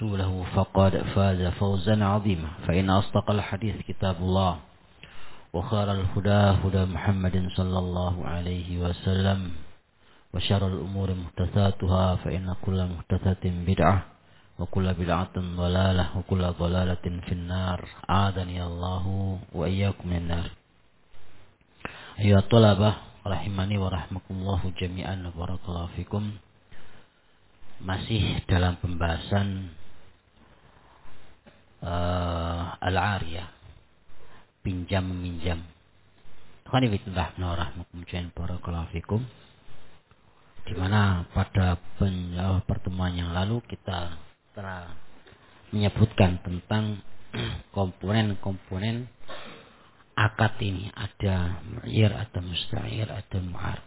له فقد فاز فوزا عظيما فإن أصدق الحديث كتاب الله وخير الهدى هدى محمد صلى الله عليه وسلم وشر الأمور محدثاتها فإن كل محدثة بدعة وكل بدعة ضلالة وكل ضلالة في النار أعاذني الله وإياكم من النار. أيها الطلبة rahimani wa rahmakumullahu jami'an wa barakallahu fikum. Masih dalam pembahasan al-ariyah, pinjam meminjam. Di mana pada pertemuan yang lalu kita telah menyebutkan tentang komponen-komponen akad ini. Ada mu'ir, ada musta'ir, ada mu'ar.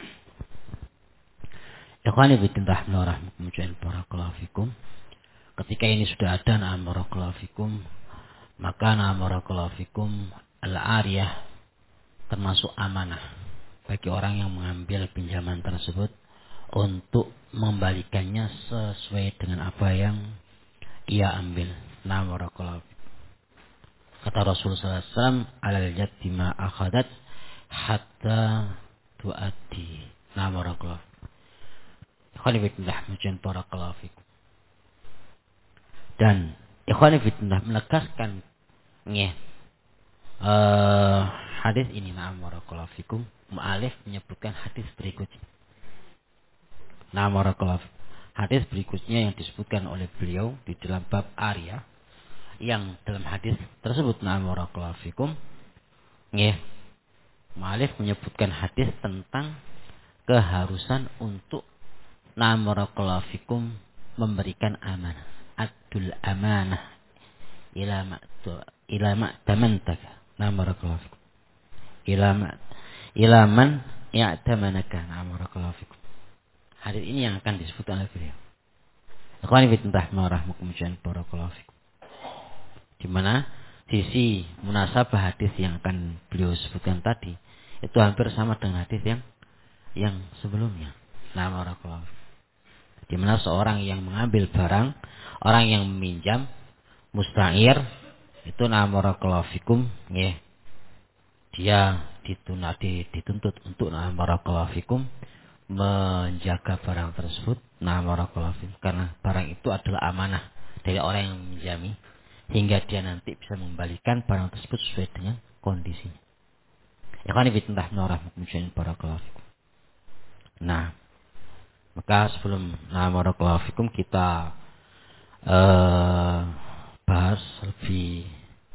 Ikhwani fillah barakallahu fikum. Ketika ini sudah ada barakallahu fikum, maka barakallahu fikum al-ariyah termasuk amanah bagi orang yang mengambil pinjaman tersebut untuk mengembalikannya sesuai dengan apa yang ia ambil. Barakallahu fikum. Kata Rasulullah SAW, alal jaddi ma akhadat hatta tu'addi. Barakallahu. Ikhwani fillah barakallahu fikum. Dan ikhwani fillah menegaskan hadis ini, barakallahu fikum. Mu'alif menyebutkan hadis berikutnya. Barakallahu. Hadis berikutnya yang disebutkan oleh beliau di dalam bab ariyah, yang dalam hadis tersebut barakallahu fikum, mu'alif menyebutkan hadis tentang keharusan untuk barakallahu fikum memberikan amanah, adul amanah ila ma'tamantaka, barakallahu fikum, ila man ya'tamanaka, barakallahu fikum. Hadis ini yang akan disebutkan oleh beliau. Ikhwani fillah barakallahu fikum. Di mana sisi munasabah hadis yang akan beliau sebutkan tadi itu hampir sama dengan hadis yang sebelumnya. Barakallahu. Di mana seorang yang mengambil barang, orang yang meminjam musta'ir itu barakallahu fikum, dia dituntut untuk barakallahu fikum menjaga barang tersebut, barakallahu fikum, karena barang itu adalah amanah dari orang yang meminjami, hingga dia nanti bisa mengembalikan barang tersebut sesuai dengan kondisinya. Ikhwani fillah barakallahu fikum. Nah, maka sebelum barakallahu fikum kita bahas lebih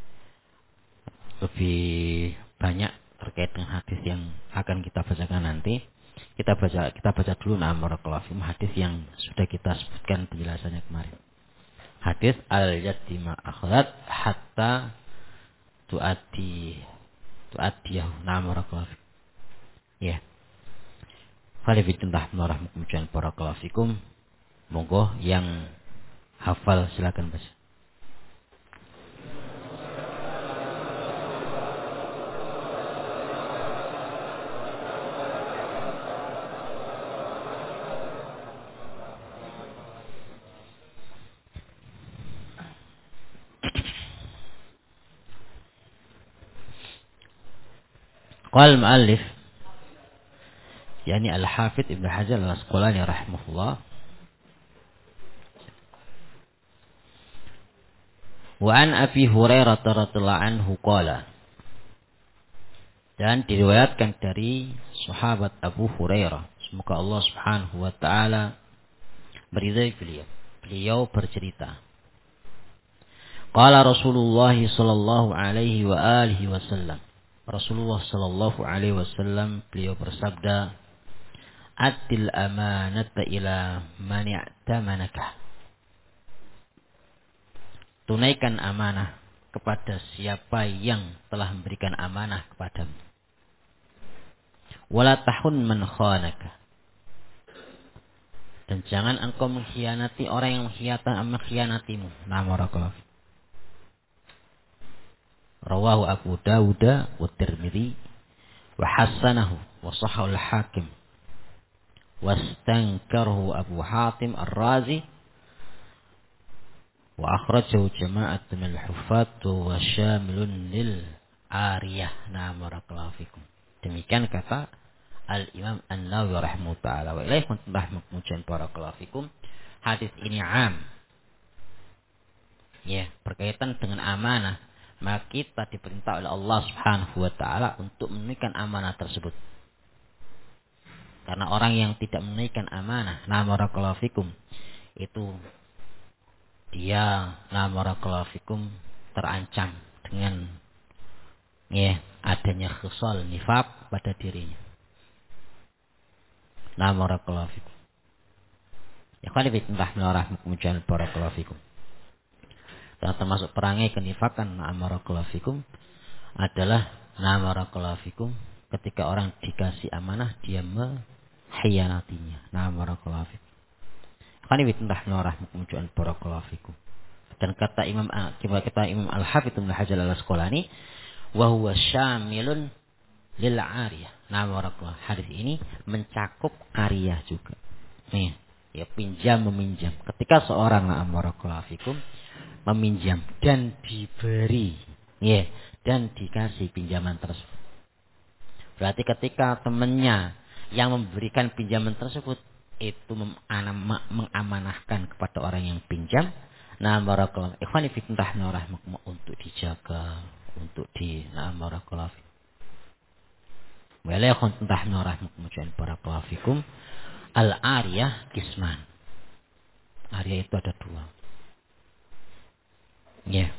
banyak terkait dengan hadis yang akan kita bacakan nanti. Kita baca dulu barakallahu fikum hadis yang sudah kita sebutkan penjelasannya kemarin. Hadis al-jaddi ma akhlat hatta tu'addiyahu. Barakallahu fikum. Ya. Falifidullah warahmatullahi wabarakatuh. Monggo yang hafal silakan baca. Qal mu'allif, yakni Al-Hafidz Ibnu Hajar Al-Asqalani rahimahullah, wa an Abi Hurairah radhiyallahu anhu qala, dan diriwayatkan dari sahabat Abu Hurairah, semoga Allah Subhanahu wa taala meridai beliau. Beliau bercerita, qala Rasulullah sallallahu alaihi wa alihi wasallam, Rasulullah sallallahu alaihi wasallam beliau bersabda, Addil amanata ila man ya'tamanaka. Tunaikan amanah kepada siapa yang telah memberikan amanah kepadamu. Wala tahun man khanaka. Dan jangan engkau mengkhianati orang yang mengkhianatimu. Barakallahu. Rawahu Abu Dawud wa Tirmidzi wa hasanahu wa sahhahu al-Hakim wastankarahu Abu Hatim Ar-Razi Wa akhrajahu jama'atun minal huffaz wa syamilun lil ariyah. Nah, barakallahu fikum. Demikian kata Al-Imam An-Nawawi rahimahullah ta'ala. Wa ilaihi kuntum barakallahu fikum. Hadis ini am. Ya, berkaitan dengan amanah. Maka kita diperintah oleh Allah Subhanahu wa taala untuk menunaikan amanah tersebut. Karena orang yang tidak menunaikan amanah, nah barakallahu fikum, itu dia nah barakallahu fikum terancam dengan ya adanya khisal nifaq pada dirinya. Nah barakallahu fikum. Ya kali bismillahirrahmanirrahim kemudian barakallahu fikum. Dan termasuk perangai kenifakan nah barakallahu fikum adalah nah barakallahu fikum ketika orang dikasih amanah dia mengkhianatinya. Nah barakallahu fikum. Kali bismillahirrahmanirrahim kemudian barakallahu fikum. Dan kata Imam Al-Hafidz Ibnu Hajar Al-Asqalani wa huwa syamilun lil 'ariyah. Nah barakallahu hadis ini mencakup karya juga. Nih, ya pinjam meminjam. Ketika seorang nah barakallahu fikum meminjam dan diberi ya dan dikasih pinjaman tersebut. Berarti ketika temannya yang memberikan pinjaman tersebut itu mengamanahkan kepada orang yang pinjam, nah barakallahu ikhwani fillah rahmakumullah untuk dijaga, untuk nah barakallahu fikum. Wa la yakun rahmakumullah barakallahu fikum. Al-ariyah kisman. Ariyah itu ada dua. Ya.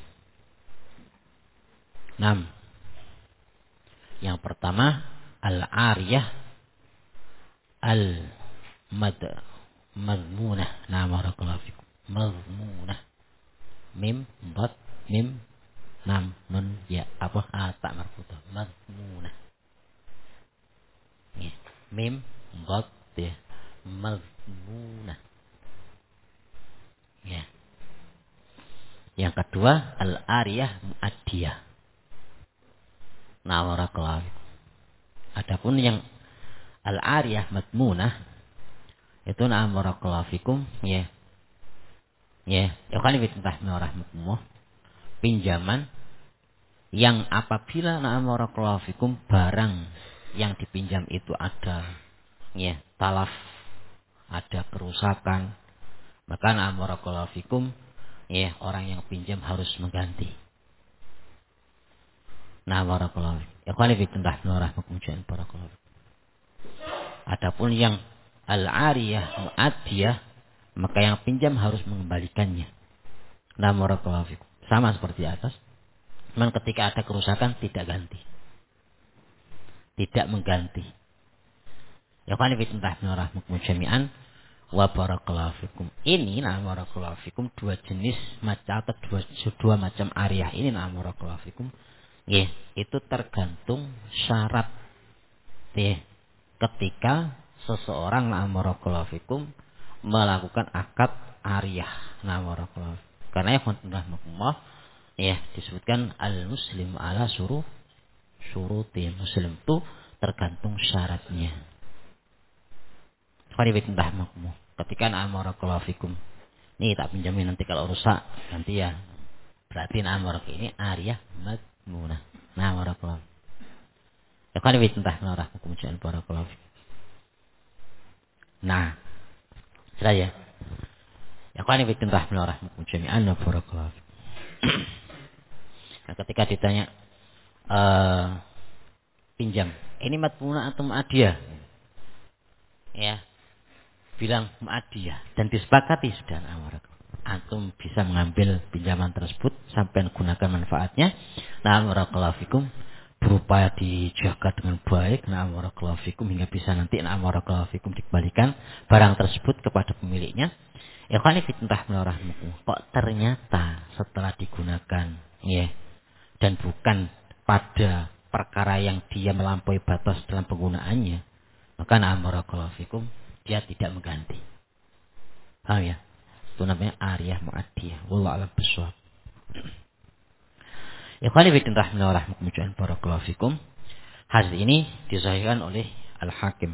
6. Yang pertama al-ariyah al-madmunah. Nah barakallahu fikum. Madmunah. Mim dot mim nam nun ya apa tak marfuthah. Madmunah. Ya. Mim dot ya. Madmunah. Ya. Yang kedua al-ariyah mu'addiyah. Nah barakallahu fikum. Adapun yang al-ariyah madmunah itu nah barakallahu fikum ya. Ya, kan bismillahirrahmanirrahim. Pinjaman yang apabila nah barakallahu fikum barang yang dipinjam itu ada ya talaf, ada kerusakan, maka nah barakallahu fikum ya orang yang pinjam harus mengganti. Nah barakallahu fikum. Ya kan bismillahirrahmanirrahim barakallahu. Adapun yang al-ariyah mu'addiyah maka yang pinjam harus mengembalikannya. Nah barakallahu fikum. Sama seperti atas. Cuman ketika ada kerusakan tidak ganti. Tidak mengganti. Ya kan bismillahirrahmanirrahim jami'an wa barakallahu fikum. Ini nah barakallahu fikum dua jenis macam atau dua macam ariyah ini nah barakallahu fikum. Ya, itu tergantung syarat. Ya, ketika seseorang nah barakallahu fikum melakukan akad ariyah nah barakallahu. Karena ya rahmatullah ya disebutkan al-muslim ala syuruti. Muslim itu tergantung syaratnya. Ketika barakallahu fikum nih tak pinjamin nanti kalau rusak nanti ya berarti ini ariyah madmunah. Nah barakallahu. Ya kan barakallahu. Nah, sudah ya. Ya kan barakallahu. Nah, ketika ditanya pinjam, ini madmunah atau mu'adiyah? Ya. Bilang mu'adiyah dan disepakati sudah antum bisa mengambil pinjaman tersebut sampai gunakan manfaatnya. Nah barakallahu fikum berupaya dijaga dengan baik. Nah barakallahu fikum hingga bisa nanti nah barakallahu fikum dikembalikan barang tersebut kepada pemiliknya. Ya kan fitnah menurahmu. Kok ternyata setelah digunakan ya dan bukan pada perkara yang dia melampaui batas dalam penggunaannya, maka nah barakallahu fikum dia tidak mengganti. Paham ya? Itu namanya ariyah mu'addiyah. Wallahu a'lam bishawab. Ya khali bidin rahimahullah barakallahu fikum. Hadis ini disahihkan oleh Al-Hakim.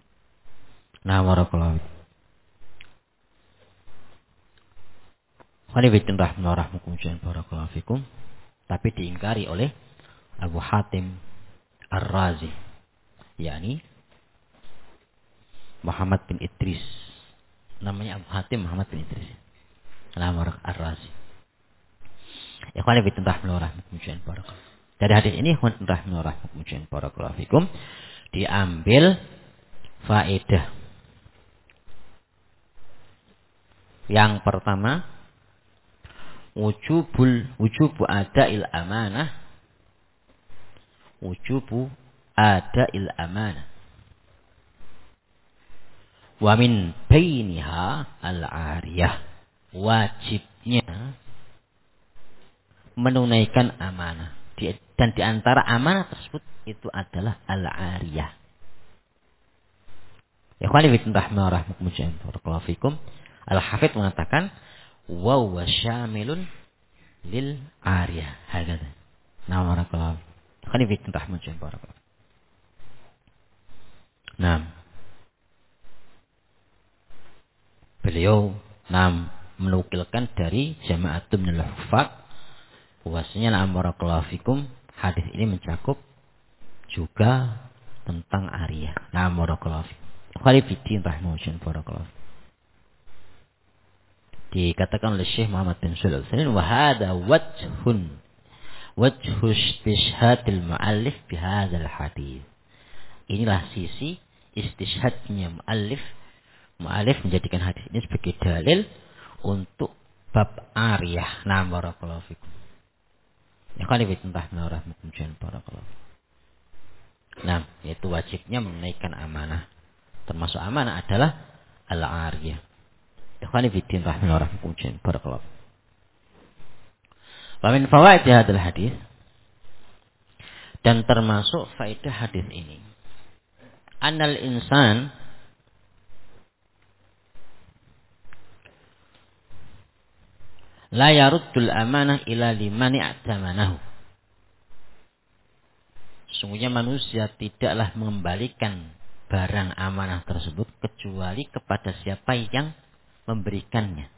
Nah barakallahu. Barakallahu fikum. Tapi diingkari oleh Abu Hatim Ar-Razi, yakni Muhammad bin Idris. Namanya Abu Hatim Muhammad bin Idris Ar-Razi. Ikhwan fillah barakallahu. Dari hadis ini ikhwan barakallahu fikum diambil faedah. Yang pertama, wujubu ada'il amanah. Wujubu ada'il amanah. Wa min bainiha al-ariyah. Wajibnya menunaikan amanah. Dan di antara amanah tersebut itu adalah al-ariyah. Ya khali barakallahu fikum. Al-Hafidz mengatakan wa huwa syamilun lil ariyah. Hakadha. Nah, barakallahu. Khali barakallahu. Nah, beliau menukilkan dari Jama'atun minal Huffaz bahwasanya barakallahu fikum hadis ini mencakup juga tentang ariyah. Nah, barakallahu fikum. Khali barakallahu. Dikatakan oleh Syekh Muhammad bin Shalih Al-Utsaimin wa hadha wajhu istishhadil muallif bi hadzal hadis. Inilah sisi istishhadnya muallif menjadikan hadis ini sebagai dalil untuk bab ariyah. Nah, barakallahu fikum. Ya kan barakallahu. Nah, yaitu wajibnya menunaikan amanah. Termasuk amanah adalah al-ariyah. Ikhwani fiddin rahimahullah barakallahu. Wa min fawaid hadzal hadis, dan termasuk faedah hadis ini, annal insan la yaruddul amanah ila liman i'tamanahu. Sungguhnya manusia tidaklah mengembalikan barang amanah tersebut kecuali kepada siapa yang memberikannya.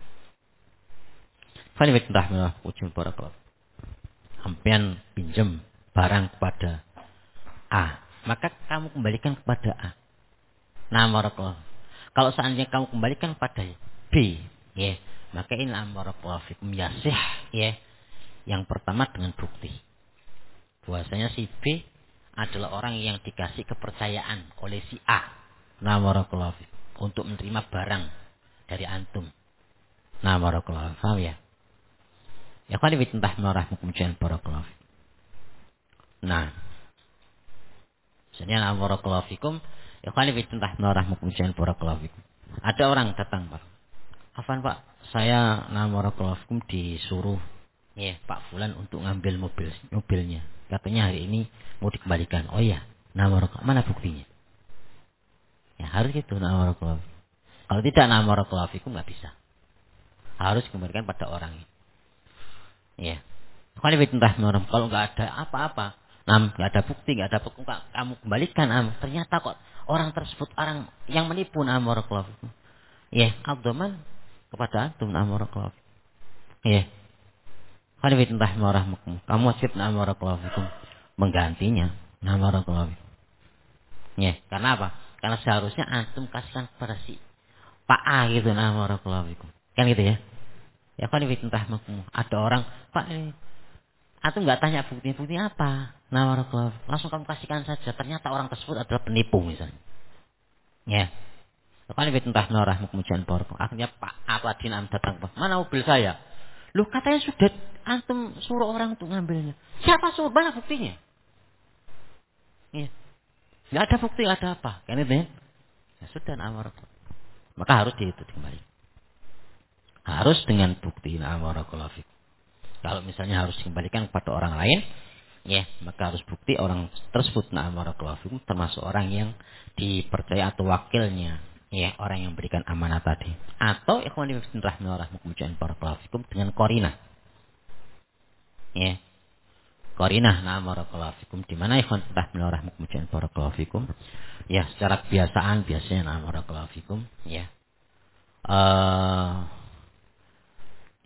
Sampean pinjam barang kepada A, maka kamu kembalikan kepada A. Nah, barakallahu. Kalau seandainya kamu kembalikan kepada B, ya, maka ini barakallahu fikum yasih, ya. Yang pertama dengan bukti bahwasanya si B adalah orang yang dikasih kepercayaan oleh si A. Nah, barakallahu fikum untuk menerima barang dari antum. Nah, barakallahu. Paham ya? Ya kan ibitentah rahmukumcian barakallahu. Nah, sebenarnya barakallahu fikum. Ya kan ibitentah rahmukumcian barakallahu fikum. Ada orang datang, Pak. Afan, Pak, saya barakallahu fikum disuruh ya Pak Fulan untuk ngambil mobilnya. Katanya hari ini mau dikembalikan. Oh iya. Nah, barakallahu. Mana buktinya? Ya harus gitu, barakallahu. Kalau tidak barakallahu fikum enggak bisa. Harus kembalikan pada orang ini. Ya. Kalau enggak ada apa-apa, enggak ada bukti, enggak ada bukti, kamu kembalikan, ternyata kok orang tersebut orang yang menipu, barakallahu fikum. Ya, abdoman kepada antum, barakallahu fikum. Ya. Kamu wajib, barakallahu fikum, menggantinya, barakallahu fikum. Ya, karena apa? Karena seharusnya antum kasihkan kepada si Pak A gitu, barakallahu fikum. Kan gitu ya? Ya kan ada orang, Pak ini antum enggak tanya bukti apa? Barakallahu fikum. Langsung kamu kasihkan saja. Ternyata orang tersebut adalah penipu misalnya. Ya. Kan akhirnya Pak A tadi datang, mana mobil saya? Loh, katanya sudah antum suruh orang untuk ngambilnya. Siapa suruh? Mana buktinya? Ya. Enggak ada bukti, enggak ada apa. Kan itu ya? Ya sudah, maka harus itu kembali. Harus dengan bukti, barakallahu fikum. Kalau misalnya harus dikembalikan kepada orang lain, ya, maka harus bukti orang tersebut, barakallahu fikum, termasuk orang yang dipercaya atau wakilnya, ya, orang yang berikan amanah tadi. Atau ikhwan fillah rahimahumullah barakallahu fikum dengan qarinah. Ya. Qarinah, barakallahu fikum, di mana ikhwan fillah rahimahumullah barakallahu fikum? Ya, secara kebiasaan biasanya barakallahu fikum, ya.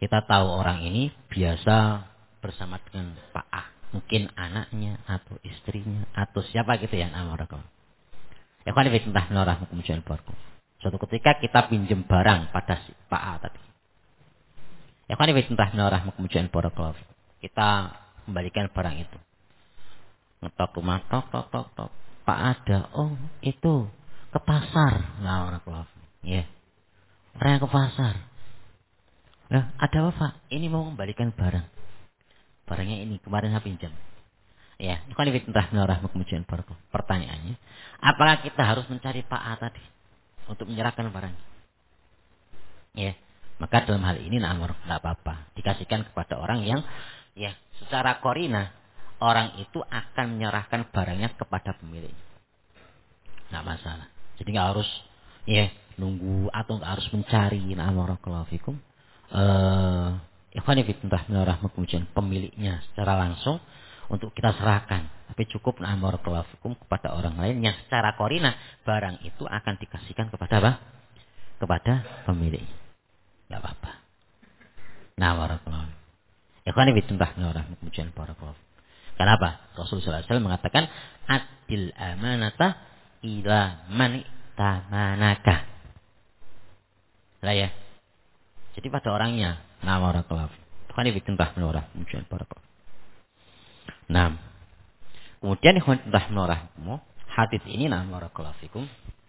Kita tahu orang ini biasa bersama dengan Pak A, mungkin anaknya atau istrinya atau siapa gitu ya, namarakallahu. Ya kan entah menorah kemudian barku. Suatu ketika kita pinjam barang pada si Pak A tadi. Ya kan entah menorah kemudian barku. Kita kembalikan barang itu. Ngetok rumah, tok tok tok tok. Pak ada, oh itu ke pasar. Namarakallahu. Ya, orang yang ke pasar. Nah, ada apa Pak? Ini mau kembalikan barang. Barangnya ini kemarin saya pinjam. Ya, itu kan entah menorah kemudian barku. Pertanyaannya, apakah kita harus mencari Pak A tadi untuk menyerahkan barang? Ya, maka dalam hal ini namar tidak apa-apa, dikasihkan kepada orang yang ya secara korina orang itu akan menyerahkan barangnya kepada pemilik, nggak masalah. Jadi nggak harus ya nunggu atau nggak harus mencari. Namarakallahu fikum. Ikhwan fillah kemudian pemiliknya secara langsung untuk kita serahkan, tapi cukup namarakallahu fikum kepada orang lain yang secara korina barang itu akan dikasihkan kepada apa? Kepada pemilik. Enggak apa-apa. Nah, barakallahu. Ikhwan fillah kemudian barakallahu. Kenapa? Rasulullah SAW mengatakan adil amanata ila man tamanaka. Lah ya. Jadi pada orangnya. Nah, barakallahu. Ikhwan fillah kemudian barakallahu. Nah, kemudian ikhwan fillah hadis ini nah barakallahu fikum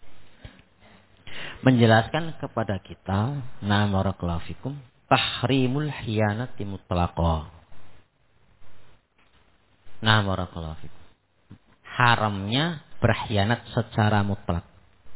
menjelaskan kepada kita nah barakallahu fikum tahrimul khiyanati mutlaqah. Nah barakallahu fikum. Haramnya berkhianat secara mutlak.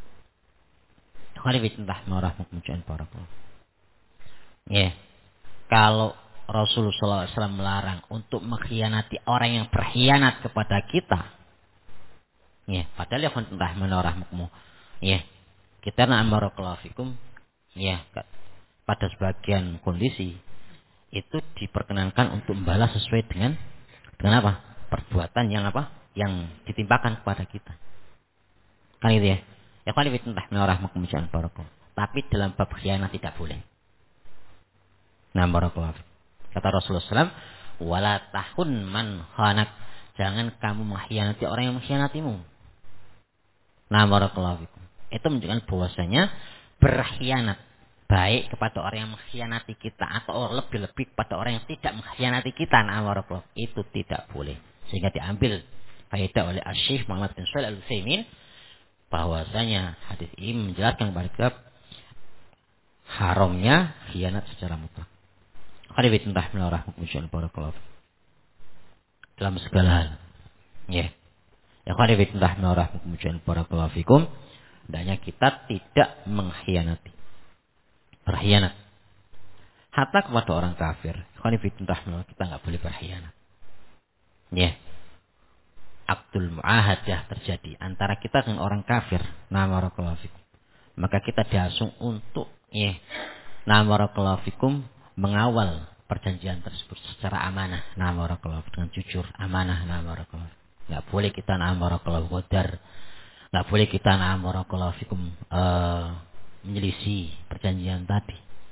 Ya. Kalau Rasulullah SAW melarang untuk mengkhianati orang yang berkhianat kepada kita. Ya, padahal ya entah menorahmu. Ya. Kita barakallahu fikum. Ya, pada sebagian kondisi itu diperkenankan untuk membalas sesuai dengan apa? Perbuatan yang apa? Yang ditimpakan kepada kita. Kan itu ya. Ya kan itu entah menorah kemudian barakallahu. Tapi dalam bab khianat tidak boleh. Nah barakallahu. Kata Rasulullah SAW, wala tahun man khanak. Jangan kamu mengkhianati orang yang mengkhianatimu. Nah barakallahu. Itu menunjukkan bahwasanya berkhianat baik kepada orang yang mengkhianati kita atau lebih-lebih kepada orang yang tidak mengkhianati kita. Nah barakallahu. Itu tidak boleh. Sehingga diambil faedah oleh Asy-Syaikh Muhammad bin Shalih Al-Utsaimin bahwasanya hadis ini menjelaskan kepada kita haramnya khianat secara mutlak. Hadis entah melarang kemudian barakallahu dalam segala hal. Ya. Ya hadis entah melarang kemudian barakallahu fikum. Hendaknya kita tidak mengkhianati. Berkhianat. Hatta kepada orang kafir. Hadis entah melarang kita enggak boleh berkhianat. Ya. Akdul muahadah terjadi antara kita dengan orang kafir. Nah barakallahu fikum. Maka kita diasung untuk barakallahu fikum mengawal perjanjian tersebut secara amanah. Nah barakallahu dengan jujur, amanah. Nah barakallahu. Enggak boleh kita barakallahu qadar. Enggak boleh kita barakallahu fikum menyelisih perjanjian tadi.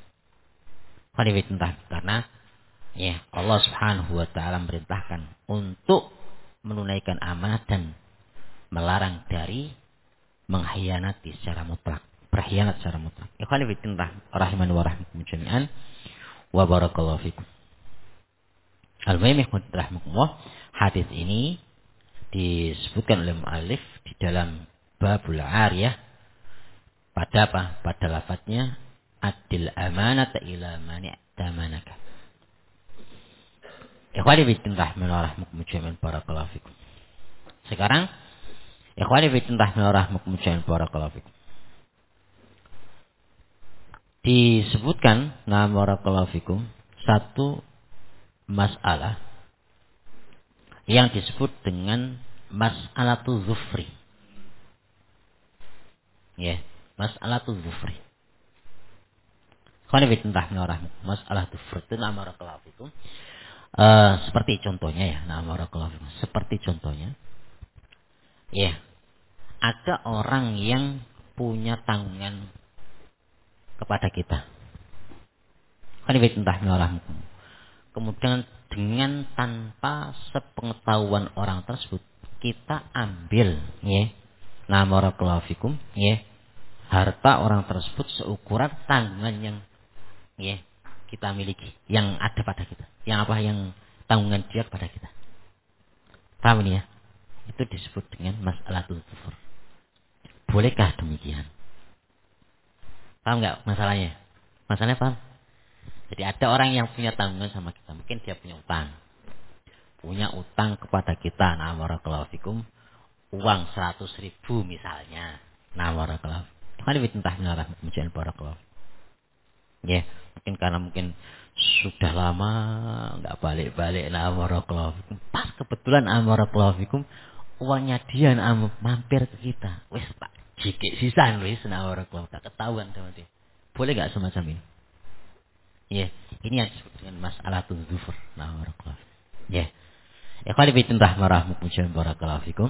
Karena ya Allah Subhanahu wa taala memerintahkan untuk menunaikan amanah dan melarang dari mengkhianati secara mutlak, berkhianat secara mutlak. Ikhwan fillah rahiman wa rahmakum jami'an wa barakallahu fikum. Al-muhim rahmatullah, hadis ini disebutkan oleh muallif di dalam babul ariyah pada apa? Pada lafadznya adil amanata ila man i'tamanaka. Ikhwani fillah rahmatullah jami'an barakallahu fikum. Sekarang ikhwani fillah rahmatullah barakallahu fikum. Disebutkan barakallahu fikum satu masalah yang disebut dengan mas'alatul zufri. Ya, mas'alatul zufri. Ikhwani fillah mas'alatul zufri itu barakallahu fikum. Seperti contohnya ya, seperti contohnya, ya, ada orang yang punya tanggungan kepada kita. Kemudian dengan tanpa sepengetahuan orang tersebut kita ambil ya, nah barakallahu fikum ya, harta orang tersebut seukuran tanggungan yang ya kita miliki, yang ada pada kita, yang apa, yang tanggungan dia kepada kita. Paham ini ya? Itu disebut dengan mas'alatul kufur. Bolehkah demikian? Paham nggak masalahnya? Masalahnya paham? Jadi ada orang yang punya tanggungan sama kita, mungkin dia punya utang kepada kita, nah barakallahu fikum, uang 100.000 misalnya, nah barakallahu. Kan ditentah mengarah menjadi barakallahu. Ya, mungkin karena sudah lama nggak balik-balik, nah barakallahu fikum. Pas kebetulan barakallahu fikum, uangnya dia mampir ke kita, wes tak jikik sisan wes, nah barakallahu, tak ketahuan sama dia. Boleh nggak semacam ini? Ya, ini yang disebut dengan mas'alatul dzufur. Nah, barakallahu. Ya. Ikhwan fillah rahmatullahi barakallahu fikum.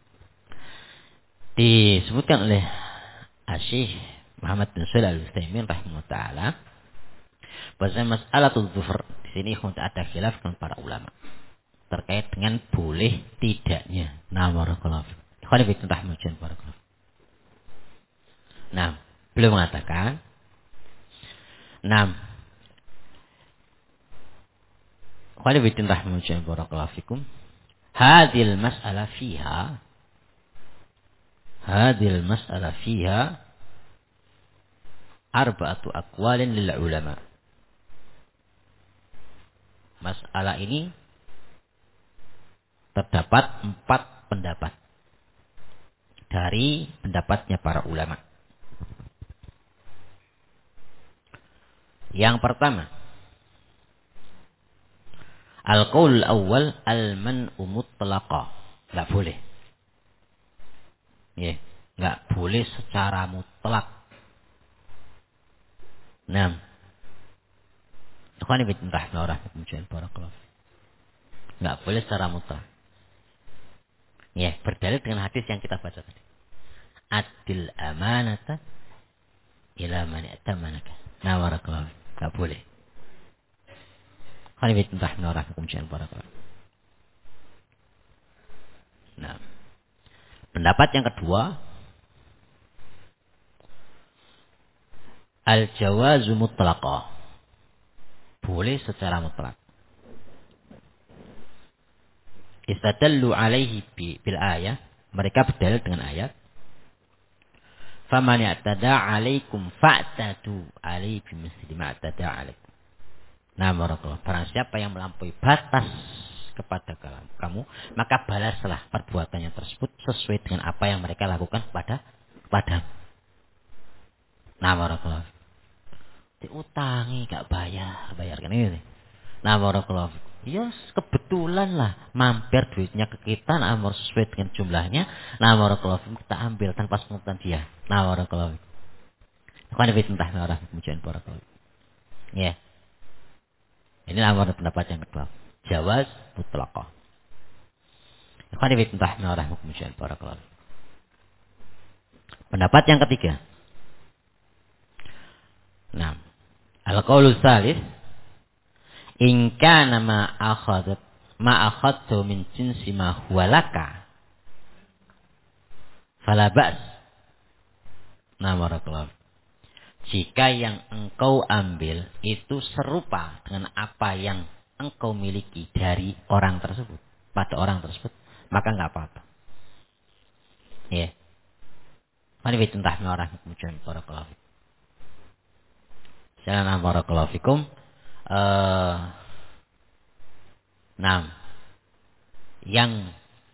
Disebutkan oleh Syekh Muhammad bin Shalih Al-Utsaimin rahimahullah taala bahwa mas'alatul dzufur di sini ada khilaf dengan para ulama terkait dengan boleh tidaknya. Nah, barakallahu. Ikhwan fillah rahmatullahi barakallahu. Nah, beliau mengatakan, nah, Khalifatin rahimahullah barakallahu fikum. Hadil mas'alah fiha arba'atu aqwalin lil ulama. Masalah ini terdapat 4 pendapat dari pendapatnya para ulama. Yang pertama, al-qaul awal al-man'u mutlaqah. Enggak boleh. Ya, enggak boleh secara mutlak. Nah, ikhwani fillah rahmatullahi barakallahu. Enggak boleh secara mutlak. Ya, berdalil dengan hadis yang kita baca tadi. Adil amanata ila man i'tamanaka. Nah, barakallahu. Enggak boleh. Nah, pendapat yang kedua, al-jawazu mutlaqah. Boleh secara mutlak. Istadallu alaihi bil ayah. Mereka berdalil dengan ayat. Faman i'tada 'alaikum fa'tadu 'alaihi bimithli ma i'tada 'alaikum. Nah, barakallahu. Barang siapa yang melampaui batas kepada kamu, maka balaslah perbuatannya tersebut sesuai dengan apa yang mereka lakukan kepada. Nah, barakallahu. Diutangi gak bayarkan ini. Nah, barakallahu. Ya, kebetulan lah mampir duitnya ke kita, nah sesuai dengan jumlahnya. Nah, barakallahu kita ambil tanpa sepungutan dia. Nah, barakallahu. Kan entah orang kemudian barakallahu. Ya. Ini adalah pendapat yang kedua. Jawaz mutlaqah. Ikhwani fillah rahmatullahi wabarakatuh. Pendapat yang ketiga. Nah, al-qaulus salis, in kana ma akhadtu min jinsi ma huwa laka fala ba's. Nah, barakallahu. Jika yang engkau ambil itu serupa dengan apa yang engkau miliki dari orang tersebut, pada orang tersebut, maka enggak apa-apa. Ya. Mari kita tentang orang kemudian barakallahu fikum. Salam barakallahu fikum. Nah, yang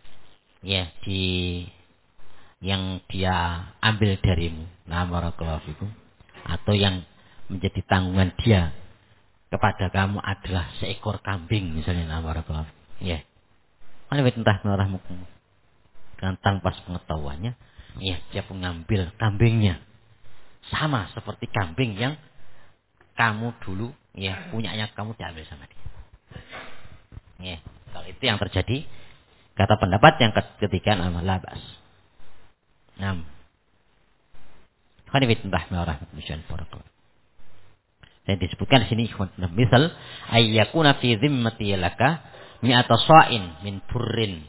dia ambil darimu, nah barakallahu fikum, atau yang menjadi tanggungan dia kepada kamu adalah seekor kambing misalnya, nah barakallahu fikum. Ya. Mana entah merahmukum dengan tanpa pengetahuannya, ya dia mengambil kambingnya sama seperti kambing yang kamu dulu punyanya kamu diambil sama dia. Ya, kalau itu yang terjadi, kata pendapat yang ketiga nama labas. Nah, kan itu entah merahmukum. Dan disebutkan di sini misal ayyakuna fi dhimmati laka mi'ata sha'in min burrin.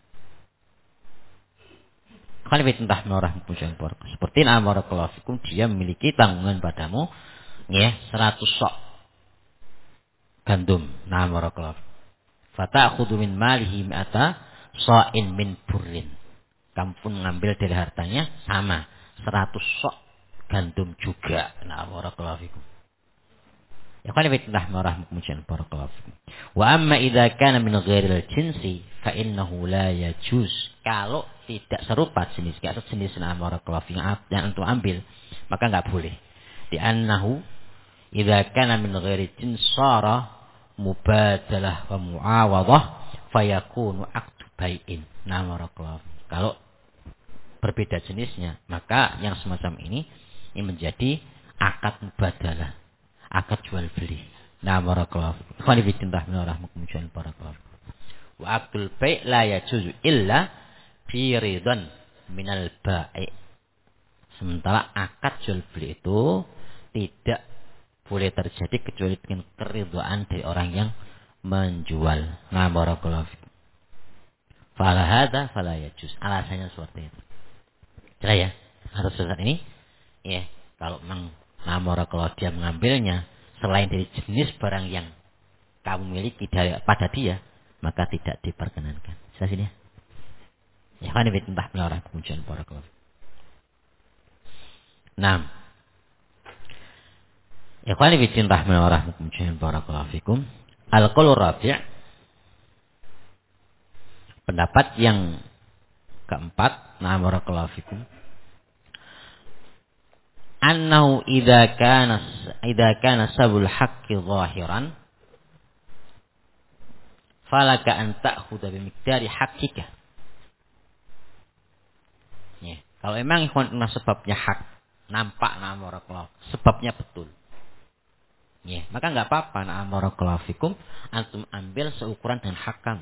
Khalifatullah marah pujian para. Seperti amarakallahu fikum dia memiliki tanggungan padamu ya 100 sok gandum. Amarakallahu. Fata'khudhu min malihi mi'ata sha'in min burrin. Kamu pun mengambil dari hartanya sama 100 sok gandum juga. Amarakallahu fikum. Ya khalifatullah marah pujian para. Wa amma idza kana min ghairil jinsi fa innahu la yajuz. Kalau tidak serupa jenis, kayak sejenis amarakallahu yang untuk ambil, maka enggak boleh. Di annahu idza kana min ghairi jins sara mubadalah wa muawadhah fayakunu aqdu bai'in. Amarakallahu. Kalau berbeda jenisnya, maka yang semacam ini menjadi akad mubadalah, akad jual beli. Barakallahu. Ikhwani fi din rahmatullah barakallahu. Wa aqdul bai' la yajuzu illa bi ridwan minal bai'. Sementara akad jual beli itu tidak boleh terjadi kecuali dengan keridhaan dari orang yang menjual. Barakallahu. Fala hadza fala yajuz. Alasannya seperti itu. Jelas ya? Harus saat ini ya, kalau memang barakallahu dia mengambilnya selain dari jenis barang yang kamu miliki pada dia, maka tidak diperkenankan. Jelas ini ya? Ya kan ini entah melarang kemudian barakallahu. Nah, ya kan ini entah melarang kemudian barakallahu fikum. Al-qaul rabi', pendapat yang keempat, barakallahu fikum. Annahu idza kana sabul haqqi zahiran falaka an ta'khudha bi miqdari haqqika. Ya, kalau memang sebabnya hak nampak barakallahu, sebabnya betul. Ya, maka enggak apa-apa barakallahu fikum antum ambil seukuran dengan hak kamu.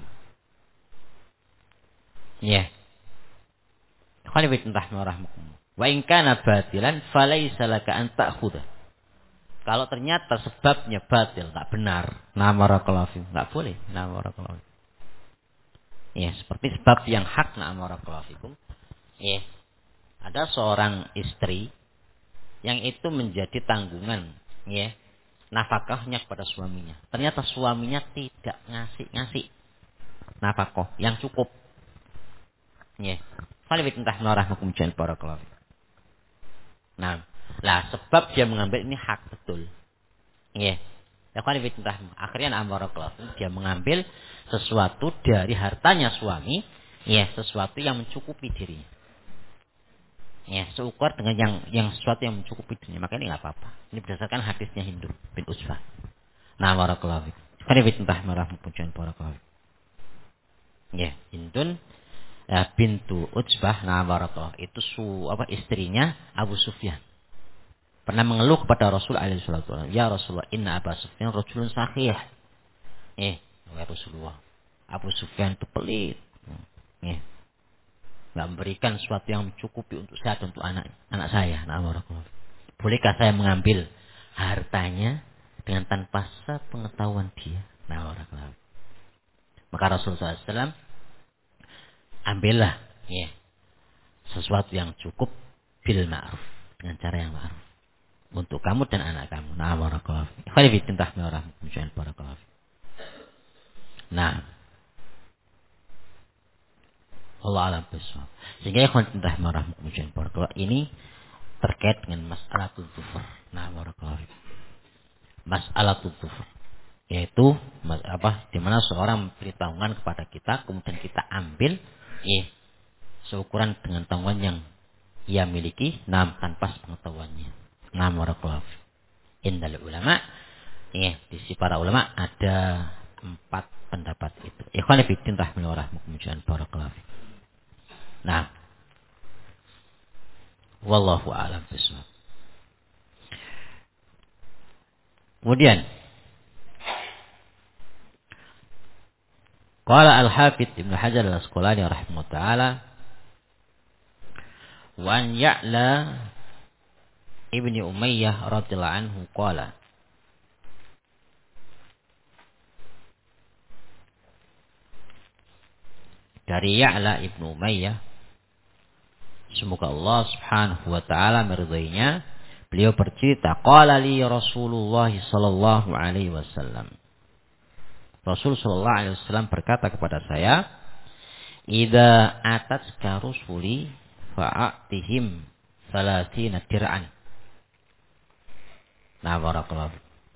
Ya. Khalifah rahmatullah. Wa in kana batilan falaysa laka an ta'khudha. Kalau ternyata sebabnya batil, enggak benar, barakallahu fikum, enggak boleh, barakallahu. Ya, seperti sebab yang hak barakallahu fikum. Ya. Ada seorang istri yang itu menjadi tanggungan, ya, nafkahnya kepada suaminya. Ternyata suaminya tidak ngasih nafkah yang cukup. Ya. Khalifah rahmatullah barakallahu. Nah, sebab dia mengambil ini hak betul. Ya. Ya khalifah akhirnya barakallahu dia mengambil sesuatu dari hartanya suami, ya, sesuatu yang mencukupi dirinya. Ya, seukur dengan yang sesuatu yang mencukupi dirinya, maka ini enggak apa-apa. Ini berdasarkan hadisnya Hindu bin Utsbah. Barakallahu. Khalifah rahmatullah barakallahu. Ya, Hindun bintu Utsbah barakallahu itu istrinya Abu Sufyan. Pernah mengeluh kepada Rasul alaihi wasallam, "Ya Rasulullah, inna Abu Sufyan rajulun sakhih." Ya Rasulullah, Abu Sufyan itu pelit. Ya. Enggak memberikan sesuatu yang mencukupi untuk saya dan untuk anak saya. Barakallahu. Bolehkah saya mengambil hartanya dengan tanpa sepengetahuan dia? Barakallahu. Maka Rasulullah SAW ambillah ya sesuatu yang cukup bil ma'ruf, dengan cara yang ma'ruf untuk kamu dan anak kamu. Barakallahu. Khalifah barakallahu. Nah, Allah alam bisawab. Sehingga ikhwan barakallahu ini terkait dengan mas'alatul dzufur. Barakallahu. Mas'alatul dzufur yaitu di mana seorang memberi tanggungan kepada kita kemudian kita ambil seukuran dengan tanggungan yang ia miliki tanpa pengetahuannya. Barakallahu. Indal ulama, di sisi para ulama ada 4 pendapat itu. Ikhwan fillah rahimahumullah barakallahu. Nah, wallahu a'lam bishawab. Kemudian qala al-Hafidz Ibnu Hajar al-Asqalani rahimahullah taala wa an Ya'la ibni Umayyah radhiyallahu anhu qala dari Ya'la ibnu Umayyah, semoga Allah Subhanahu wa taala meridainya, beliau bercerita, qala li Rasulullah sallallahu alaihi wasallam. Rasul sallallahu alaihi wasallam berkata kepada saya, "Idza atatka rusuli fa'atihim salatina dir'an." Nah, barakallahu.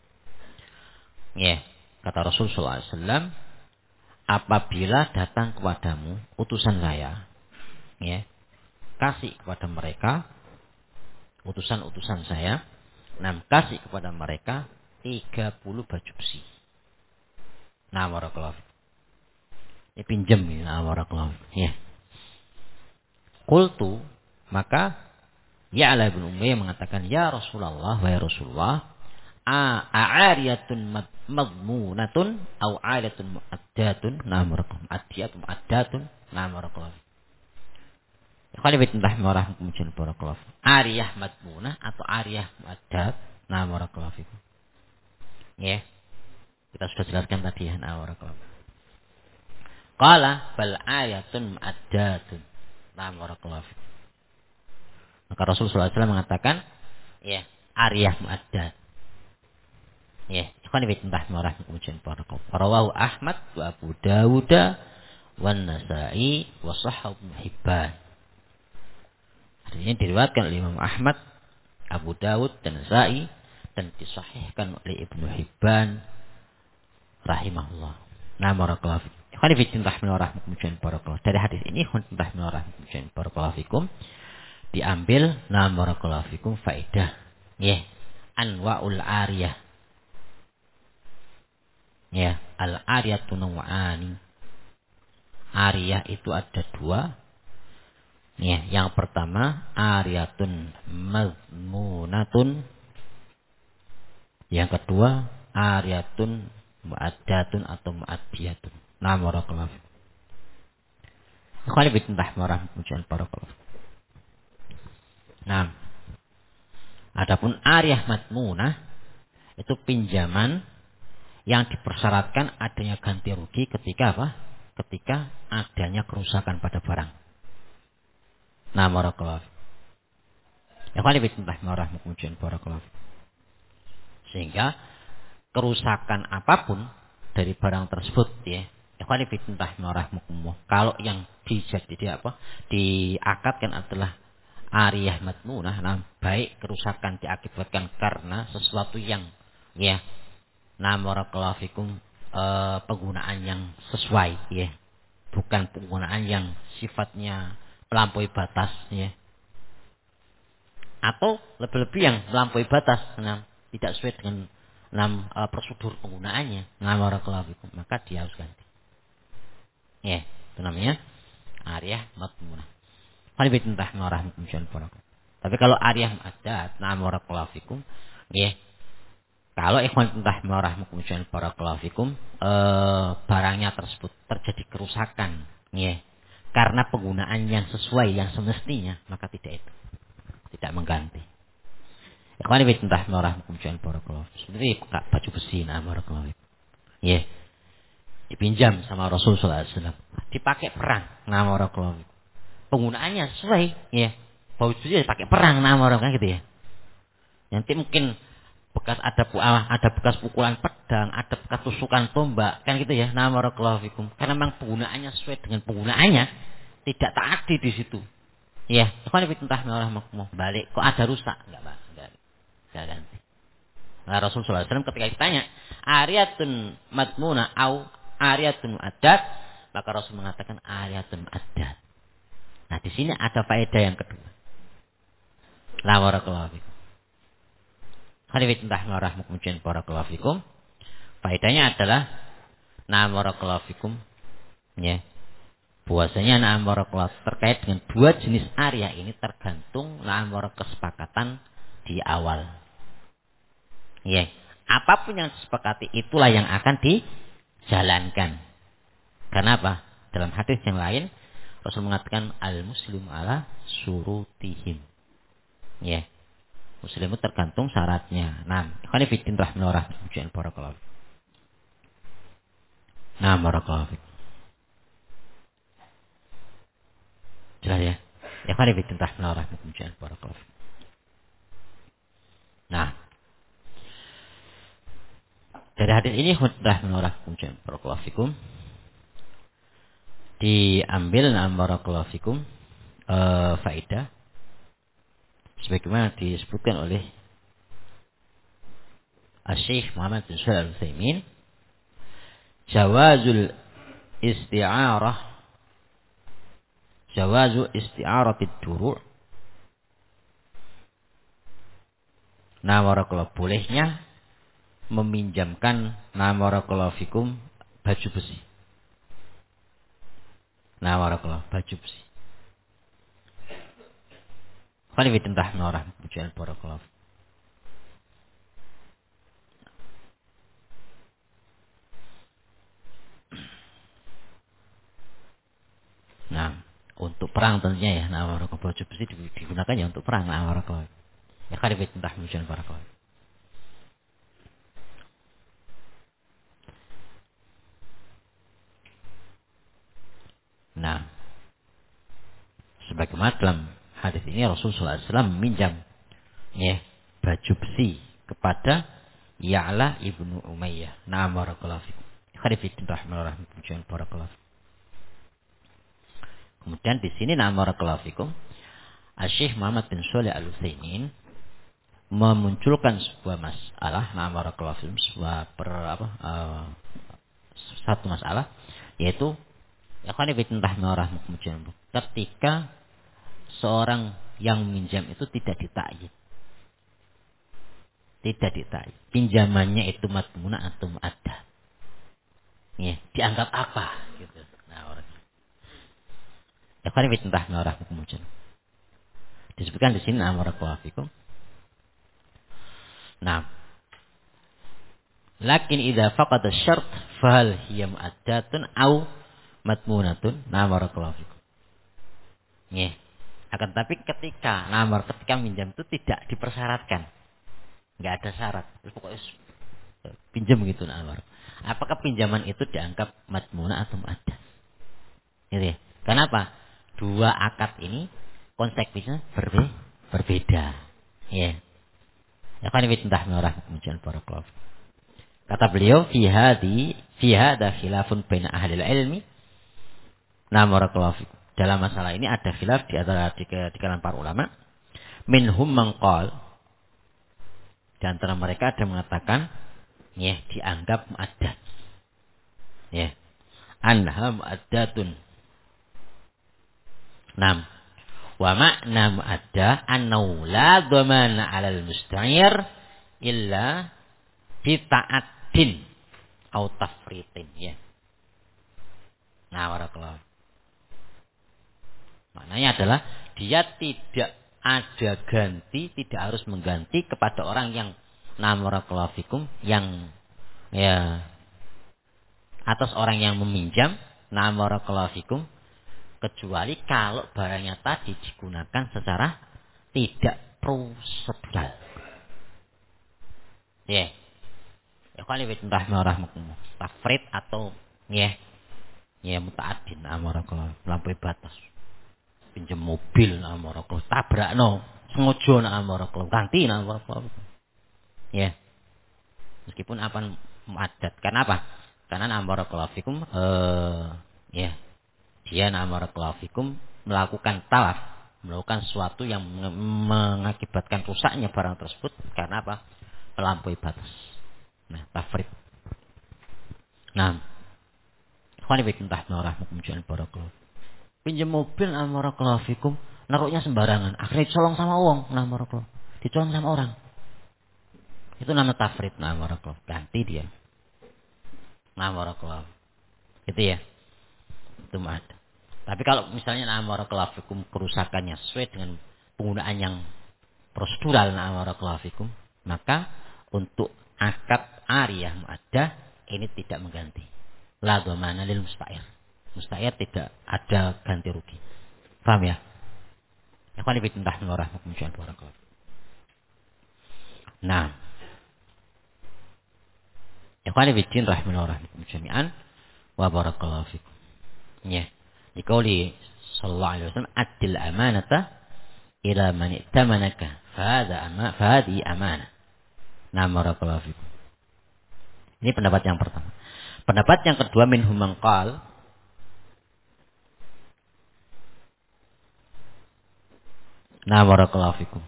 Ya, kata Rasul sallallahu alaihi wasallam, apabila datang kepadamu utusan saya, ya, kasih kepada mereka utusan-utusan saya, kasih kepada mereka 30 baju besi. Nah, barakallahu. Ini pinjam ini, nah, barakallahu. Ya. Qultu, maka Ya'la bin Umayyah mengatakan, "Ya Rasulullah, wa ya Rasulullah, a'ariyatun madmunatun au 'adatun mu'addatun?" Nah, barakallahu. Adiyatun mu'addatun. Nah, barakallahu. Ikhwan fillah rahimahumullah barakallahu. Ariyah madmunah atau ariyah mu'addat? Nah, barakallahu fikum. Ya. Kita sudah jelaskan tadi ya, nah, barakallahu. Qala bal ayatun mu'addatun. Nah, barakallahu fikum. Maka Rasulullah SAW mengatakan, ya, ariyah mu'addat. Ya, ikhwan fillah rahimahumullah barakallahu. Rawahu Ahmad wa Abu Dawud wa Nasa'i wa Sahih Ibnu Hibban. Ini diriwayatkan oleh Imam Ahmad, Abu Dawud dan Nasa'i dan disahihkan oleh Ibnu Hibban rahimahullah. Nah, barakallahu fikum. Ikhwan fillah rahimahumullah. Dari hadis ini ikhwan fillah rahimahumullah diambil, nah, barakallahu fikum, faedah, ya, anwa'ul ariyah. Ya, al ariyatu naw'ani. Ariyah itu ada dua. Ya, yang pertama ariyatun mazmunatun. Yang kedua ariyatun mu'addatun atau mu'addiyatun. Nah, barakallahu. Ikhwan fillah barakallahu. Nah, adapun ariyah madmunah itu pinjaman yang dipersyaratkan adanya ganti rugi ketika apa? Ketika adanya kerusakan pada barang. Nah, barakallahu. Ikhwan fillah barakallahu. Sehingga kerusakan apapun dari barang tersebut, ya, ikhwan fillah barakallahu, kalau yang diakatkan adalah ariyah madmunah, nah, baik kerusakan diakibatkan karena sesuatu yang, ya, nah, barakallahu fikum, penggunaan yang sesuai, ya, bukan penggunaan yang sifatnya melampaui batas, ya, atau lebih-lebih yang melampaui batas, nah, tidak sesuai dengan prosedur penggunaannya, nah, barakallahu fikum, maka dia harus ganti, ya, itu namanya ariyah madmunah. Tapi kalau ariyah mu'addat, nah, barakallahu fikum, ya, kalau ikhwan barakallahu fikum, barangnya tersebut terjadi kerusakan, ya, karena penggunaan yang sesuai, yang semestinya, maka tidak mengganti. Ikhwan barakallahu seperti baju besi, nah, barakallahu fikum, ya, dipinjam sama Rasulullah SAW, dipakai perang, nah, barakallahu fikum, penggunaannya sesuai, ya, baju besi dipakai perang, nah, barakallahu gitu, ya. Nanti mungkin ada bekas pukulan pedang, ada bekas tusukan tombak, kan gitu, ya. Nah, barakallahu fikum. Karena memang penggunaannya sesuai dengan penggunaannya, tidak taati di situ. Ya, ikhwan fillah balik, kok ada rusak? Enggak ganti. Nah, Rasulullah SAW ketika ditanya, ariyatun madmuna au ariyatun mu'addat, maka Rasul mengatakan ariyatun mu'addat. Nah, di sini ada faedah yang kedua. La barakallahu fikum. Barakallahu fikum. Faedahnya adalah na'am barakallahu fikum, ya. Bahwasanya na'am barakallahu terkait dengan dua jenis ariyah ini tergantung na'am barakallahu kesepakatan di awal. Ya, apapun yang disepakati itulah yang akan dijalankan. Kenapa? Dalam hadis yang lain Rasul mengatakan al-muslimu ala surutihim. Ya. Muslim itu tergantung syaratnya. Nah, ikhwan fillah barakallahu. Nah, barakallahu. Ya kan ibn rahimahumullah barakallahu. Nah, dari hadis ini rahimahumullah barakallahu fikum diambil barakallahu fikum faedah sebagaimana disebutkan oleh Asy-Syaikh Muhammad bin Shalih Al-Utsaimin, jawazul isti'arah, jawazu isti'aratid duru'. Nah, barakallahu, bolehnya meminjamkan barakallahu fikum baju besi. Nah, barakallahu, baju besi. Kan ini tentang norah pujian barakallahu. Nah, untuk perang tentunya ya, nah barakallahu, baju besi digunakan ya untuk perang, nah barakallahu. Ya kan ini tentang pujian barakallahu. Nah, sebagaimana dalam hadis ini Rasulullah SAW meminjam ya baju besi kepada Ya'la ibnu Umayyah. Nah, barakallahu fikum. Khalifatul Rahman pujian barakallahu. Kemudian di sini nah barakallahu fikum, Asy-Syaikh Muhammad bin Shalih Al-Utsaimin memunculkan sebuah masalah, nah barakallahu fikum, satu masalah, yaitu ya kan ketika seorang yang meminjam itu tidak ditakyid. Tidak ditakyid. Pinjamannya itu madmunah atau mu'addah. Ya, dianggap apa gitu. Nah, orang. Ya kan disebutkan di sini barakallahu fikum. Nah, lakin idza faqada asy-syart fahal hiya mu'addatun au madmunatun. Nah, barakallahu fikum. Ya. Akan tapi ketika minjam itu tidak dipersyaratkan, nggak ada syarat, terus pokoknya pinjam gitu namar. Apakah pinjaman itu dianggap madmunah atau mu'addah? Gitu ya. Kenapa? Dua akad ini konsekuensinya berbeda. Ya. Ya kan ini tentang merah kemudian barakallahu. Kata beliau fi hada khilafun baina ahli ilmi. Nah, barakallahu. Dalam masalah ini ada khilaf di antara di kalangan para ulama. Minhum man qala, di antara mereka ada yang mengatakan ya dianggap mu'addat. Ya. Anha mu'addatun. Nam. Wa makna mu'addah annahu la dhamana 'alal musta'ir illa bi ta'addin au tafritin ya. Nah, barakallahu. Maknanya adalah dia tidak ada ganti, tidak harus mengganti kepada orang yang barakallahu fikum, yang ya atas orang yang meminjam barakallahu fikum, kecuali kalau barangnya tadi digunakan secara tidak prosedural. Ya. Ya kali entah rahmatullah. Tafrid atau ya muta'addin barakallahu, melampaui batas. Pinjam mobil barakallahu, tabrakno, sengaja barakallahu, ganti barakallahu. Ya. Meskipun apa mu'addat. Kenapa? Karena barakallahu fikum ya dia barakallahu fikum melakukan talaf, melakukan sesuatu yang mengakibatkan rusaknya barang tersebut karena apa? Melampaui batas. Nah, tafrid. Nah, khani bikin tahmurah mukumjuan barakallahu. Pinjam mobil barakallahu fikum, naruhnya sembarangan, akhirnya dicolong sama wong, barakallahu. Dicolong sama orang. Itu nama tafrid, barakallahu. Ganti dia. Barakallahu. Gitu ya. Itu ada. Tapi kalau misalnya barakallahu fikum kerusakannya sesuai dengan penggunaan yang prosedural barakallahu fikum, maka untuk akad ariyah mu'addah ini tidak mengganti. La dhamana lil musta'ir. Musta'ir tidak ada ganti rugi. Paham ya? Ya kan lebih tentang ngorah kemudian barakallahu. Nah, ya kan lebih tentang rahimahullah jami'an wa barakallahu fikum. Ya. Dikauli sallallahu alaihi wasallam, "Addil amanata ila man i'tamanaka, fahadhi amanah." Nah, barakallahu fikum. Ini pendapat yang pertama. Pendapat yang kedua, minhum man qala, nah barakallahu fikum,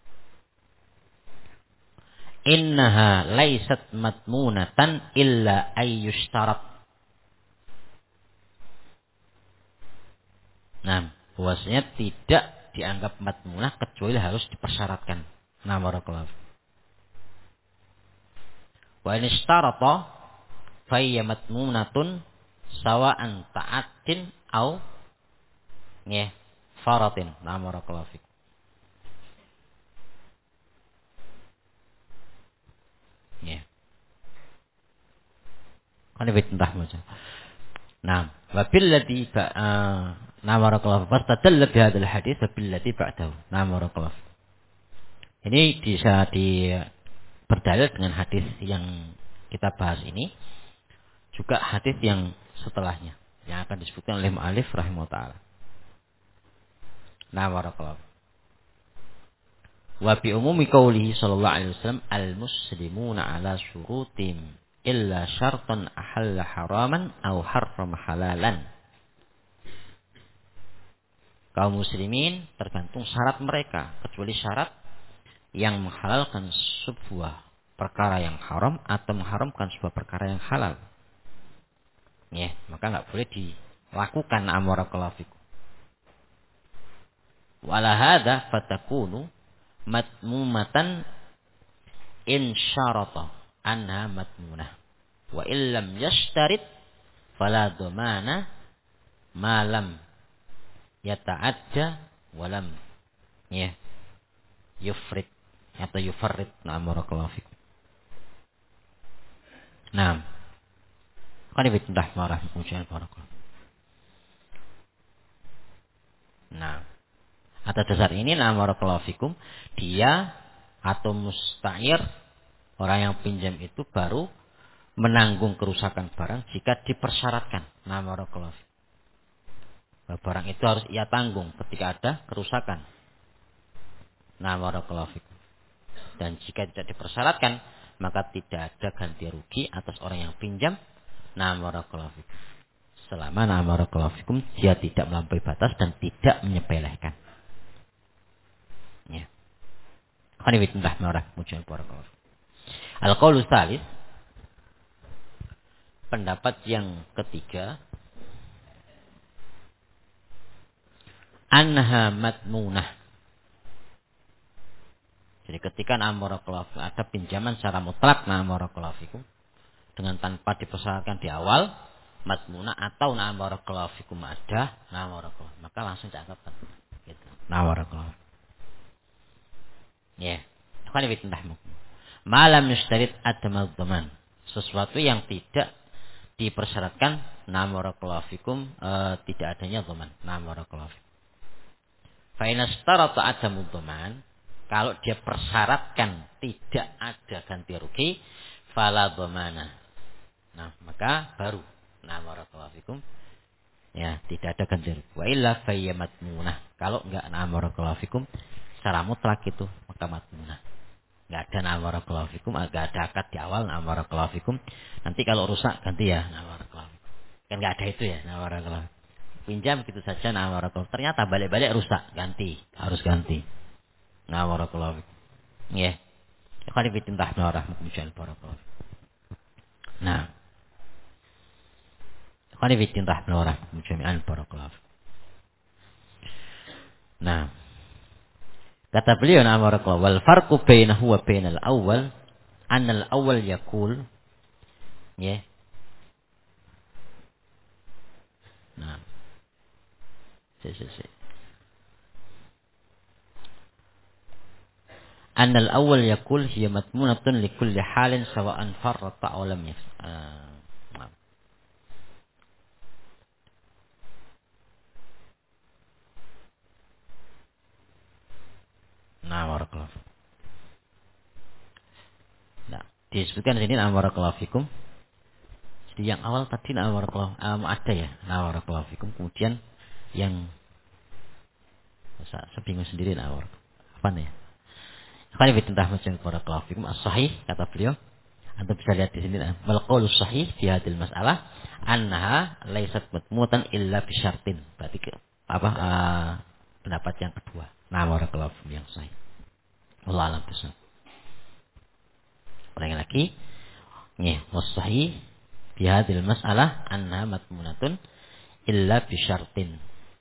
innaha laysat matmunatan illa ayyushtarat. Nah, bahwasanya tidak dianggap matmunah kecuali harus dipersyaratkan. Nah barakallahu fikum. Wa in ishtarata fa hiya matmunatun sawa'an ta'atin au ya faratin. Nah barakallahu fikum. Ya. Kan itu entah macam. Nah, wabilladzi nah barakallahu fastadalla bi hadzal hadits wabilladzi ba'dahu. Nah barakallahu. Ini bisa berdalil dengan hadis yang kita bahas ini, juga hadis yang setelahnya yang akan disebutkan oleh mu'allif rahimahullah taala. Nah barakallahu. Wa bi umumi qoulihi sallallahu alaihi wasallam, al-muslimuna ala syurutim illa syartan ahalla haraman aw harrama halalan. Kaum muslimin tergantung syarat mereka, kecuali syarat yang menghalalkan sebuah perkara yang haram atau mengharamkan sebuah perkara yang halal. Ya, maka enggak boleh dilakukan amarakallahu fikum. Wala hadza fatakunu matmumatan in syarata anha matmunah wa illam yashtarit fala dhamana ma lam yata'adda wa lam ya yufrid atau yufarrid. Nah barakallahu fikum. Nah, kan ibn marah kemudian barakallahu. Nah, atas dasar ini nah barakallahu fikum, dia atau musta'ir, orang yang pinjam itu baru menanggung kerusakan barang jika dipersyaratkan. Nah barakallahu fikum. Barang itu harus ia tanggung ketika ada kerusakan. Nah barakallahu fikum. Dan jika tidak dipersyaratkan, maka tidak ada ganti rugi atas orang yang pinjam. Nah barakallahu fikum. Selama nah barakallahu fikum dia tidak melampaui batas dan tidak menyepelekan. Ya. Qanibitullah marah mujian barakallahu. Al-qaulu tsalits, pendapat yang ketiga, anha matmunah. Jadi ketika barakallahu ada pinjaman secara mutlak barakallahu fikum dengan tanpa dipersyaratkan di awal, matmunah atau barakallahu fikum ada barakallahu, maka langsung dianggap gitu. Barakallahu. Ya. Qanibitullah malam yushtarit adamal dhaman, sesuatu yang tidak dipersyaratkan barakallahu fikum tidak adanya dhaman. Barakallahu fikum. Fa in astarata adamud dhaman, kalau dia persyaratkan tidak ada ganti rugi, fala dhamana. Nah, maka baru barakallahu fikum ya tidak ada ganti rugi. Wa illa fayya matmunah. Kalau enggak barakallahu fikum secara mutlak itu maka matmunah. Enggak ada barakallahu fikum, enggak ada akad di awal barakallahu fikum. Nanti kalau rusak ganti ya barakallahu fikum. Kan enggak ada itu ya barakallahu. Pinjam gitu saja barakallahu. Ternyata balik-balik rusak, ganti, harus ganti. Barakallahu fikum. Ya. Ikhwan fillah rahmatullahi barakallahu. Nah. Ikhwan fillah rahmatullahi barakallahu. Nah. Kata beliau barakallahu, wal farqu bainahu wa bainal awwal anna al awwal yaqul ya. Nah. Annal awal yaqul hiya matmunatun li kulli halin sawa'an farrata aw lam barakallahu. Nah, disebutkan di sini barakallahu fikum. Jadi yang awal tadi barakallahu ada ya. Barakallahu fikum. Kemudian yang Sebingung sendiri lah orang. Apa nih? Apa yang tentang macam barakallahu fikum as-sahih kata beliau. Anda bisa lihat di sini. Wal qaulu sahih fi hadhil mas'alah annaha laysat matmutan illa bi syartin. Berarti pendapat yang kedua. Nah, barakallahu fikum yang sahih. Wallahu a'lam bishawab. Ulangi lagi. Nih, was-sahih fi hadhil mas'alah annaha matmunatun illa bi syartin.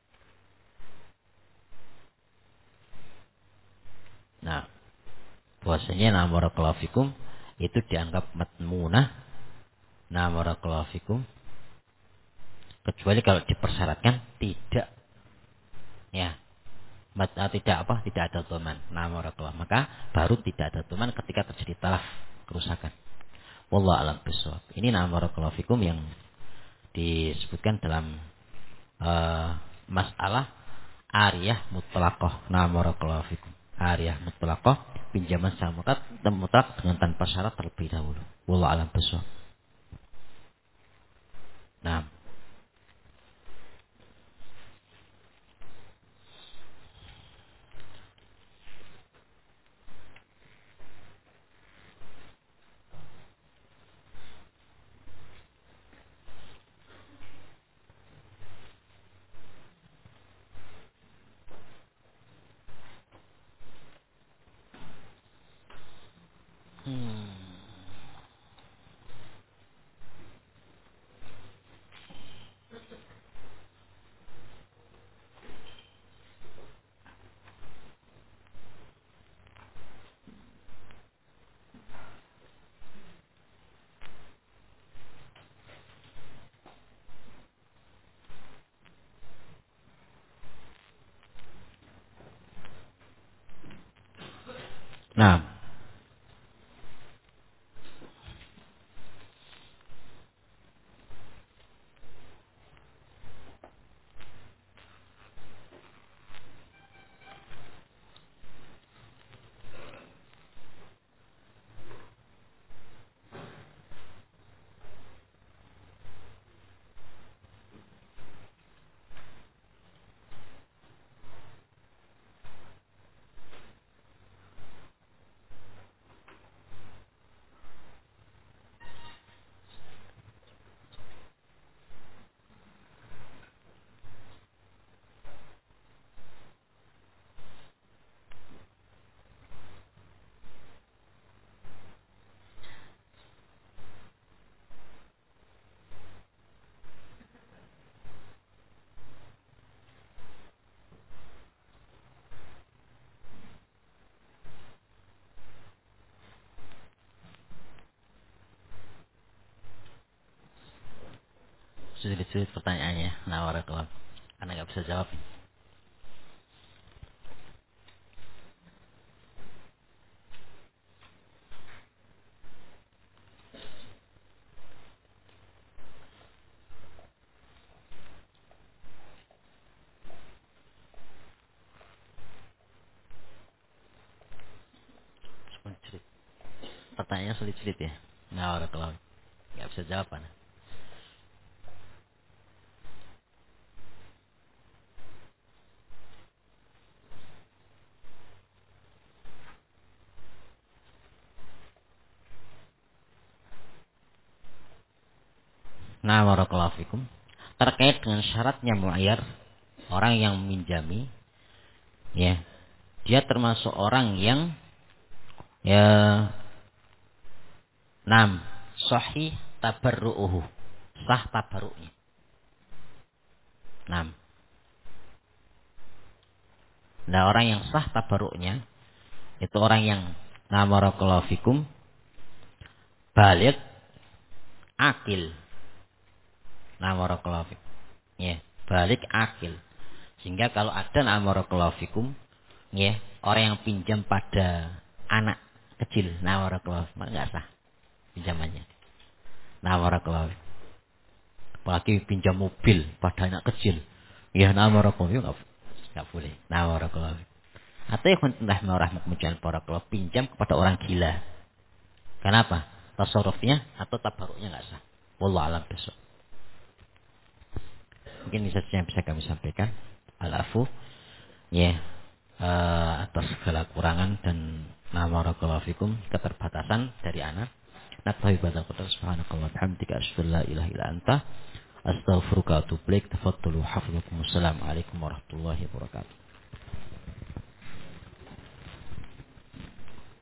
Nah, bahwasanya na barakallahu fikum itu dianggap matmunah na barakallahu fikum kecuali kalau dipersyaratkan tidak ya tidak ada dhaman na barakallahu maka baru tidak ada dhaman ketika terjadi talaf kerusakan. Wallahu a'lam bishawab. Ini na barakallahu fikum yang disebutkan dalam masalah ariyah mutlaqah na barakallahu fikum. Ariyah mutlaqah pinjaman secara mutlak dengan tanpa syarat terlebih dahulu. Wallahu a'lam bishawab. Nah, nah, sulit-sulit pertanyaannya. Nah, barakallahu karena nggak bisa jawab. Sulit. Pertanyaannya sulit-sulit ya. Nah, barakallahu nggak bisa jawab kan. Nah, barakallahu fikum. Terkait dengan syaratnya mu'ayyar, orang yang meminjami, ya, dia termasuk orang yang ya sahih tabarru'uhu, sah tabarru'nya. Nah, orang yang sah tabarru'nya itu orang yang barakallahu fikum baligh akil. Barakallahu fikum. Ya, baligh akil. Sehingga kalau ada barakallahu fikum, ya, orang yang pinjam pada anak kecil, barakallahu fikum enggak sah pinjamannya. Barakallahu fikum. Apalagi pinjam mobil pada anak kecil. Ya, barakallahu fikum enggak boleh. Barakallahu fikum. Atau yang entah rahmatullah barakallahu pinjam kepada orang gila. Kenapa? Tasarrufnya atau tabarruknya enggak sah. Wallahu a'lam bishawab. Mungkin ini saja yang bisa kami sampaikan. Al-afu Ya, atas segala kurangan dan barakallahu fikum keterbatasan dari anak. Naktabi badal qadar subhanakallah bihamdika asyhadu an la ilaha illa anta astaghfiruka wa atubu ilaik. Tafaddalu hafizakumullah. Assalamualaikum warahmatullahi wabarakatuh.